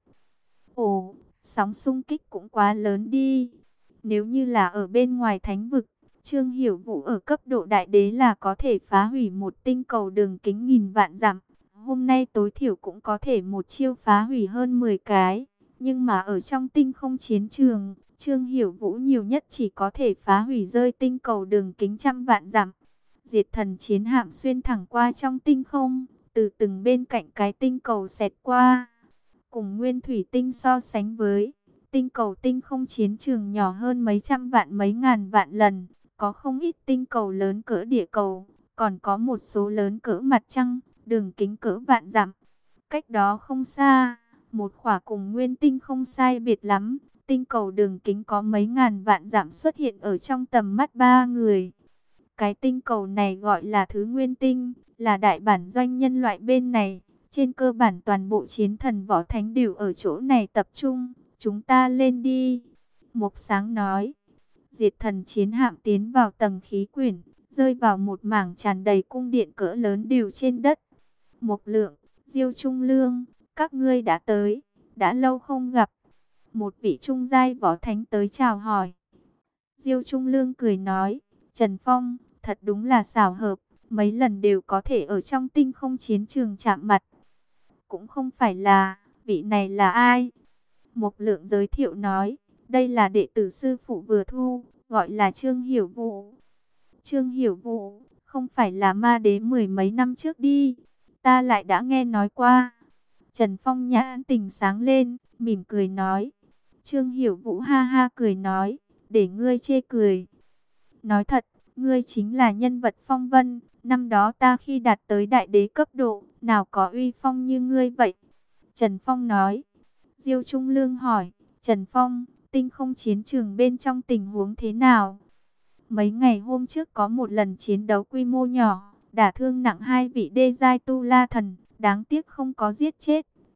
Ồ, sóng xung kích cũng quá lớn đi. Nếu như là ở bên ngoài thánh vực, Trương Hiểu Vũ ở cấp độ đại đế là có thể phá hủy một tinh cầu đường kính nghìn vạn dặm. Hôm nay tối thiểu cũng có thể một chiêu phá hủy hơn mười cái. Nhưng mà ở trong tinh không chiến trường, Trương Hiểu Vũ nhiều nhất chỉ có thể phá hủy rơi tinh cầu đường kính trăm vạn dặm. Diệt Thần Chiến Hạm xuyên thẳng qua trong tinh không, từ từng bên cạnh cái tinh cầu xẹt qua. Cùng nguyên thủy tinh so sánh với, tinh cầu tinh không chiến trường nhỏ hơn mấy trăm vạn mấy ngàn vạn lần. Có không ít tinh cầu lớn cỡ địa cầu, còn có một số lớn cỡ mặt trăng, đường kính cỡ vạn dặm. Cách đó không xa, một khỏa cùng nguyên tinh không sai biệt lắm, tinh cầu đường kính có mấy ngàn vạn dặm xuất hiện ở trong tầm mắt ba người. Cái tinh cầu này gọi là Thứ Nguyên Tinh, là đại bản doanh nhân loại bên này. Trên cơ bản toàn bộ chiến thần võ thánh đều ở chỗ này tập trung, chúng ta lên đi. Mộc Sáng nói. Diệt Thần Chiến Hạm tiến vào tầng khí quyển, rơi vào một mảng tràn đầy cung điện cỡ lớn đều trên đất. Mộc Lượng, Diêu Trung Lương, các ngươi đã tới, đã lâu không gặp. Một vị trung giai võ thánh tới chào hỏi. Diêu Trung Lương cười nói, Trần Phong, thật đúng là xảo hợp, mấy lần đều có thể ở trong tinh không chiến trường chạm mặt. Cũng không phải là, vị này là ai? Mộc Lượng giới thiệu nói, đây là đệ tử sư phụ vừa thu, gọi là Trương Hiểu Vũ. Trương Hiểu Vũ, không phải là ma đế mười mấy năm trước đi, ta lại đã nghe nói qua. Trần Phong nhãn tình sáng lên, mỉm cười nói. Trương Hiểu Vũ ha ha cười nói, để ngươi chê cười. Nói thật, ngươi chính là nhân vật phong vân, năm đó ta khi đạt tới đại đế cấp độ, nào có uy phong như ngươi vậy. Trần Phong nói. Diêu Trung Lương hỏi, Trần Phong, tinh không chiến trường bên trong tình huống thế nào? Mấy ngày hôm trước có một lần chiến đấu quy mô nhỏ, đả thương nặng hai vị đê giai tu la thần, đáng tiếc không có giết chết.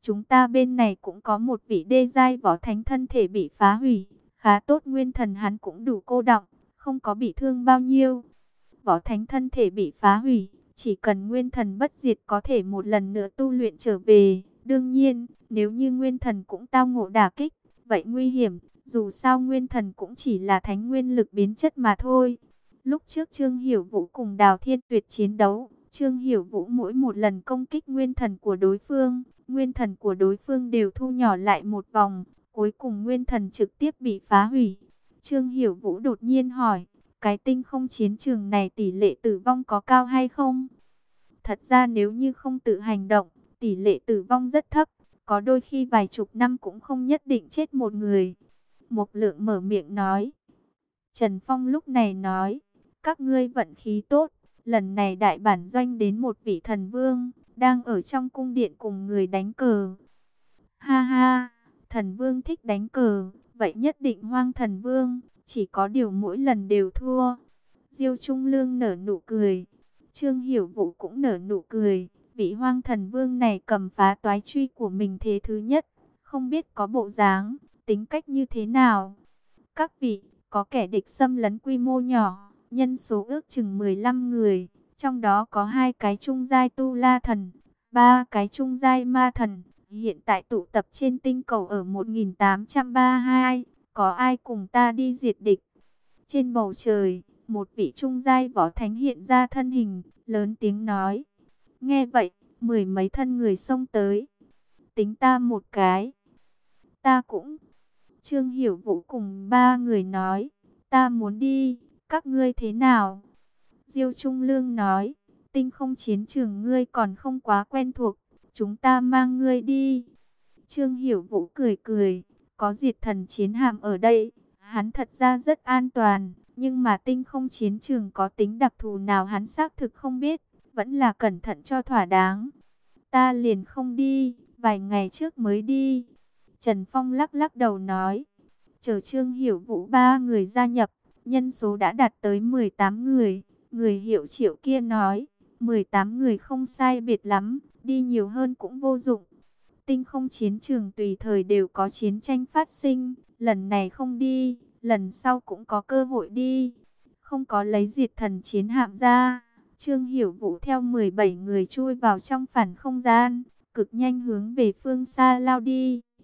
chúng ta bên này cũng có một vị đê giai võ thánh thân thể bị phá hủy. Khá tốt nguyên thần hắn cũng đủ cô đọng, không có bị thương bao nhiêu. Võ thánh thân thể bị phá hủy, chỉ cần nguyên thần bất diệt có thể một lần nữa tu luyện trở về. Đương nhiên, nếu như nguyên thần cũng tao ngộ đả kích, vậy nguy hiểm, dù sao nguyên thần cũng chỉ là thánh nguyên lực biến chất mà thôi. Lúc trước Trương Hiểu Vũ cùng Đào Thiên Tuyệt chiến đấu, Trương Hiểu Vũ mỗi một lần công kích nguyên thần của đối phương, nguyên thần của đối phương đều thu nhỏ lại một vòng, cuối cùng nguyên thần trực tiếp bị phá hủy. Trương Hiểu Vũ đột nhiên hỏi, cái tinh không chiến trường này tỷ lệ tử vong có cao hay không? Thật ra nếu như không tự hành động, tỷ lệ tử vong rất thấp, có đôi khi vài chục năm cũng không nhất định chết một người. Mộc Lượng mở miệng nói. Trần Phong lúc này nói, các ngươi vận khí tốt, lần này đại bản doanh đến một vị thần vương, đang ở trong cung điện cùng người đánh cờ. Ha ha, thần vương thích đánh cờ, vậy nhất định Hoang thần vương, chỉ có điều mỗi lần đều thua. Diêu Trung Lương nở nụ cười, Trương Hiểu Vũ cũng nở nụ cười, vị Hoang thần vương này cầm phá toái truy của mình thế thứ nhất, không biết có bộ dáng, tính cách như thế nào. Các vị, có kẻ địch xâm lấn quy mô nhỏ, nhân số ước chừng mười lăm người, trong đó có hai cái trung giai tu la thần, ba cái trung giai ma thần, hiện tại tụ tập trên tinh cầu ở một nghìn tám trăm ba mươi hai, có ai cùng ta đi diệt địch? Trên bầu trời, một vị trung giai võ thánh hiện ra thân hình, lớn tiếng nói. Nghe vậy, mười mấy thân người xông tới. Tính ta một cái. Ta cũng. Trương Hiểu Vũ cùng ba người nói, ta muốn đi, các ngươi thế nào? Diêu Trung Lương nói, tinh không chiến trường ngươi còn không quá quen thuộc, chúng ta mang ngươi đi. Trương Hiểu Vũ cười cười, có diệt thần chiến hạm ở đây, hắn thật ra rất an toàn, nhưng mà tinh không chiến trường có tính đặc thù nào hắn xác thực không biết, vẫn là cẩn thận cho thỏa đáng. Ta liền không đi, vài ngày trước mới đi. Trần Phong lắc lắc đầu nói, chờ Trương Hiểu Vũ ba người gia nhập, nhân số đã đạt tới mười tám người. Người hiệu Triệu kia nói, mười tám người không sai biệt lắm, đi nhiều hơn cũng vô dụng. Tinh không chiến trường tùy thời đều có chiến tranh phát sinh, lần này không đi, lần sau cũng có cơ hội đi. Không có lấy diệt thần chiến hạm ra, Trương Hiểu Vũ theo mười bảy người chui vào trong phản không gian, cực nhanh hướng về phương xa lao đi.